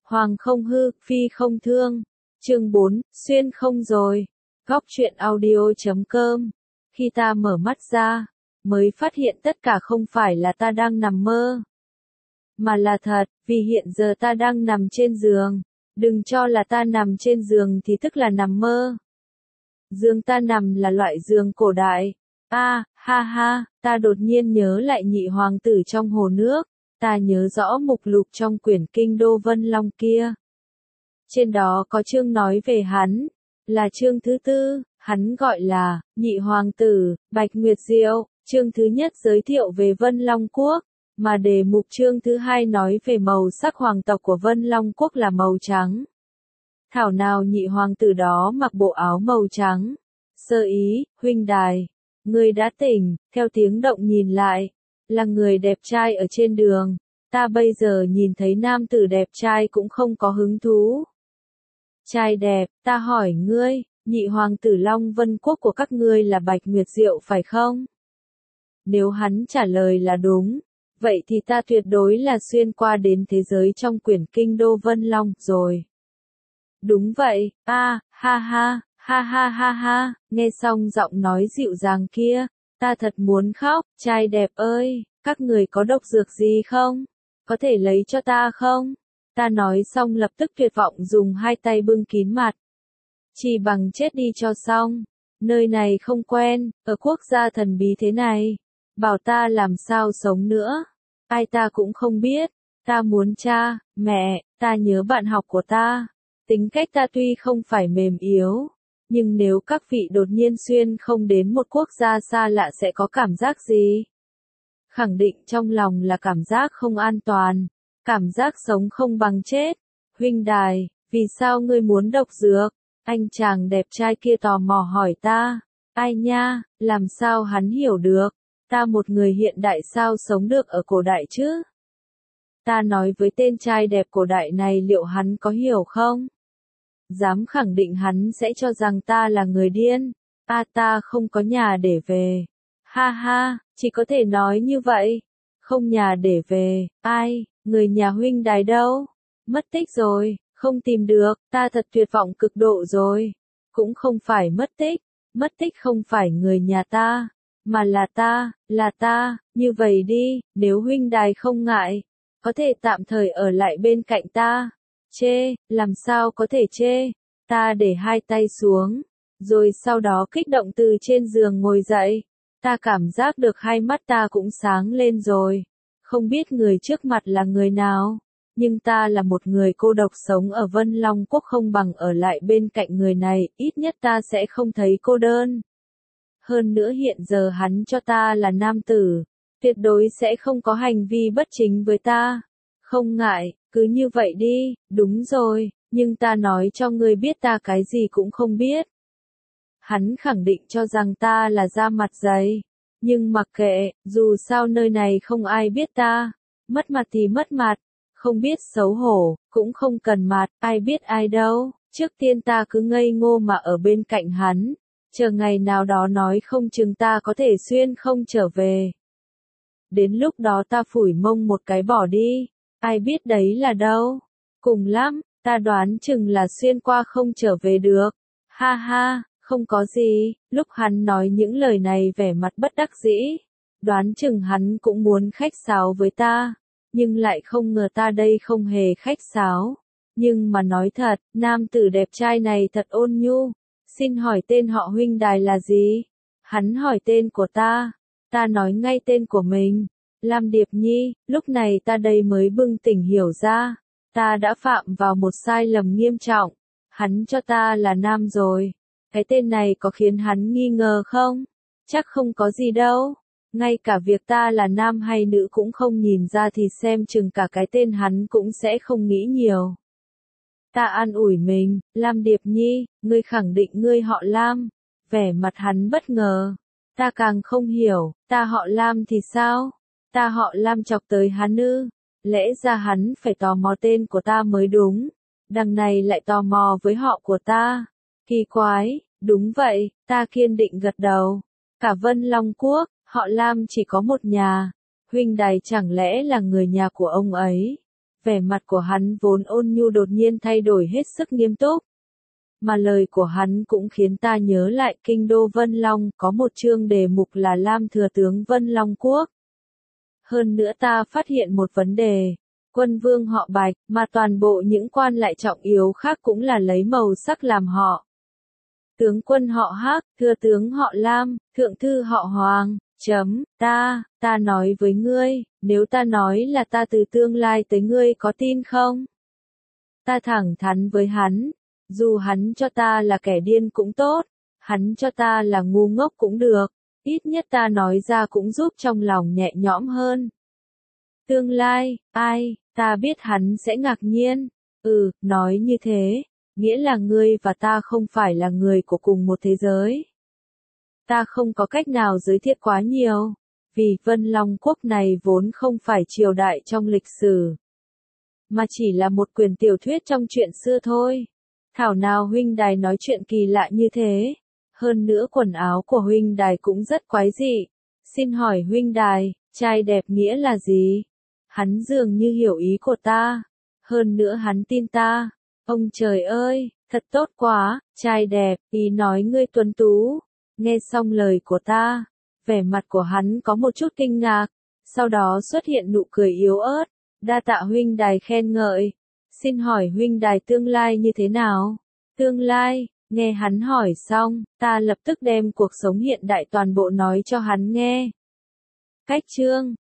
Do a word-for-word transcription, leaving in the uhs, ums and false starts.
Hoàng không hư, phi không thương. Chương bốn, xuyên không rồi. Góc truyện audio chấm com. Khi ta mở mắt ra, mới phát hiện tất cả không phải là ta đang nằm mơ, mà là thật, vì hiện giờ ta đang nằm trên giường. Đừng cho là ta nằm trên giường thì tức là nằm mơ. Giường ta nằm là loại giường cổ đại. A, à, ha ha, ta đột nhiên nhớ lại nhị hoàng tử trong hồ nước. Ta nhớ rõ mục lục trong quyển Kinh Đô Vân Long kia. Trên đó có chương nói về hắn, là chương thứ tư, hắn gọi là nhị hoàng tử, Bạch Nguyệt Diệu. Chương thứ nhất giới thiệu về Vân Long Quốc, mà đề mục chương thứ hai nói về màu sắc hoàng tộc của Vân Long Quốc là màu trắng. Thảo nào nhị hoàng tử đó mặc bộ áo màu trắng. Sơ ý, huynh đài, người đã tỉnh, theo tiếng động nhìn lại, là người đẹp trai ở trên đường. Ta bây giờ nhìn thấy nam tử đẹp trai cũng không có hứng thú. Trai đẹp, ta hỏi ngươi, nhị hoàng tử Long Vân Quốc của các ngươi là Bạch Nguyệt Diệu phải không? Nếu hắn trả lời là đúng, vậy thì ta tuyệt đối là xuyên qua đến thế giới trong quyển Kinh Đô Vân Long rồi. Đúng vậy, a, à, ha ha, ha ha ha ha, nghe xong giọng nói dịu dàng kia, ta thật muốn khóc. Trai đẹp ơi, các người có độc dược gì không? Có thể lấy cho ta không? Ta nói xong lập tức tuyệt vọng dùng hai tay bưng kín mặt. Chỉ bằng chết đi cho xong. Nơi này không quen, ở quốc gia thần bí thế này. Bảo ta làm sao sống nữa. Ai ta cũng không biết. Ta muốn cha, mẹ, ta nhớ bạn học của ta. Tính cách ta tuy không phải mềm yếu, nhưng nếu các vị đột nhiên xuyên không đến một quốc gia xa lạ sẽ có cảm giác gì? Khẳng định trong lòng là cảm giác không an toàn, cảm giác sống không bằng chết. Huynh đài, vì sao ngươi muốn độc dược? Anh chàng đẹp trai kia tò mò hỏi ta. Ai nha, làm sao hắn hiểu được? Ta một người hiện đại sao sống được ở cổ đại chứ? Ta nói với tên trai đẹp cổ đại này liệu hắn có hiểu không? Dám khẳng định hắn sẽ cho rằng ta là người điên. A, ta không có nhà để về. Ha ha, chỉ có thể nói như vậy. Không nhà để về, ai, người nhà huynh đài đâu? Mất tích rồi, không tìm được, ta thật tuyệt vọng cực độ rồi. Cũng không phải mất tích, mất tích không phải người nhà ta, mà là ta, là ta. Như vậy đi, nếu huynh đài không ngại, có thể tạm thời ở lại bên cạnh ta. Chê, làm sao có thể chê? Ta để hai tay xuống, rồi sau đó kích động từ trên giường ngồi dậy. Ta cảm giác được hai mắt ta cũng sáng lên rồi. Không biết người trước mặt là người nào, nhưng ta là một người cô độc sống ở Vân Long Quốc không bằng ở lại bên cạnh người này, ít nhất ta sẽ không thấy cô đơn. Hơn nữa hiện giờ hắn cho ta là nam tử, tuyệt đối sẽ không có hành vi bất chính với ta. Không ngại, cứ như vậy đi. Đúng rồi, nhưng ta nói cho ngươi biết ta cái gì cũng không biết. Hắn khẳng định cho rằng ta là da mặt dày. Nhưng mặc kệ, dù sao nơi này không ai biết ta. Mất mặt thì mất mặt, không biết xấu hổ, cũng không cần mặt, ai biết ai đâu. Trước tiên ta cứ ngây ngô mà ở bên cạnh hắn. Chờ ngày nào đó nói không chừng ta có thể xuyên không trở về. Đến lúc đó ta phủi mông một cái bỏ đi. Ai biết đấy là đâu. Cùng lắm, ta đoán chừng là xuyên qua không trở về được. Ha ha, không có gì. Lúc hắn nói những lời này vẻ mặt bất đắc dĩ. Đoán chừng hắn cũng muốn khách sáo với ta. Nhưng lại không ngờ ta đây không hề khách sáo. Nhưng mà nói thật, nam tử đẹp trai này thật ôn nhu. Xin hỏi tên họ huynh đài là gì? Hắn hỏi tên của ta. Ta nói ngay tên của mình. Lam Điệp Nhi. Lúc này ta đây mới bừng tỉnh hiểu ra. Ta đã phạm vào một sai lầm nghiêm trọng. Hắn cho ta là nam rồi. Cái tên này có khiến hắn nghi ngờ không? Chắc không có gì đâu. Ngay cả việc ta là nam hay nữ cũng không nhìn ra thì xem chừng cả cái tên hắn cũng sẽ không nghĩ nhiều. Ta an ủi mình, Lam Điệp Nhi, ngươi khẳng định ngươi họ Lam. Vẻ mặt hắn bất ngờ. Ta càng không hiểu, ta họ Lam thì sao? Ta họ Lam chọc tới hắn ư? Lẽ ra hắn phải tò mò tên của ta mới đúng. Đằng này lại tò mò với họ của ta. Kỳ quái, đúng vậy, ta kiên định gật đầu. Cả Vân Long Quốc, họ Lam chỉ có một nhà. Huynh đài chẳng lẽ là người nhà của ông ấy? Vẻ mặt của hắn vốn ôn nhu đột nhiên thay đổi hết sức nghiêm túc. Mà lời của hắn cũng khiến ta nhớ lại kinh đô Vân Long có một chương đề mục là Lam Thừa Tướng Vân Long Quốc. Hơn nữa ta phát hiện một vấn đề. Quân vương họ Bạch, mà toàn bộ những quan lại trọng yếu khác cũng là lấy màu sắc làm họ. Tướng quân họ Hắc, thừa tướng họ Lam, thượng thư họ Hoàng, chấm, ta, ta nói với ngươi, nếu ta nói là ta từ tương lai tới ngươi có tin không? Ta thẳng thắn với hắn, dù hắn cho ta là kẻ điên cũng tốt, hắn cho ta là ngu ngốc cũng được, ít nhất ta nói ra cũng giúp trong lòng nhẹ nhõm hơn. Tương lai, ai, ta biết hắn sẽ ngạc nhiên, ừ, nói như thế, nghĩa là ngươi và ta không phải là người của cùng một thế giới. Ta không có cách nào giới thiệu quá nhiều, vì Vân Long Quốc này vốn không phải triều đại trong lịch sử, mà chỉ là một quyển tiểu thuyết trong truyện xưa thôi. Thảo nào huynh đài nói chuyện kỳ lạ như thế, hơn nữa quần áo của huynh đài cũng rất quái dị. Xin hỏi huynh đài, trai đẹp nghĩa là gì? Hắn dường như hiểu ý của ta, hơn nữa hắn tin ta. Ông trời ơi, thật tốt quá, trai đẹp, ý nói ngươi tuấn tú. Nghe xong lời của ta, vẻ mặt của hắn có một chút kinh ngạc, sau đó xuất hiện nụ cười yếu ớt, đa tạ huynh đài khen ngợi. Xin hỏi huynh đài tương lai như thế nào? Tương lai, nghe hắn hỏi xong, ta lập tức đem cuộc sống hiện đại toàn bộ nói cho hắn nghe. Cách chương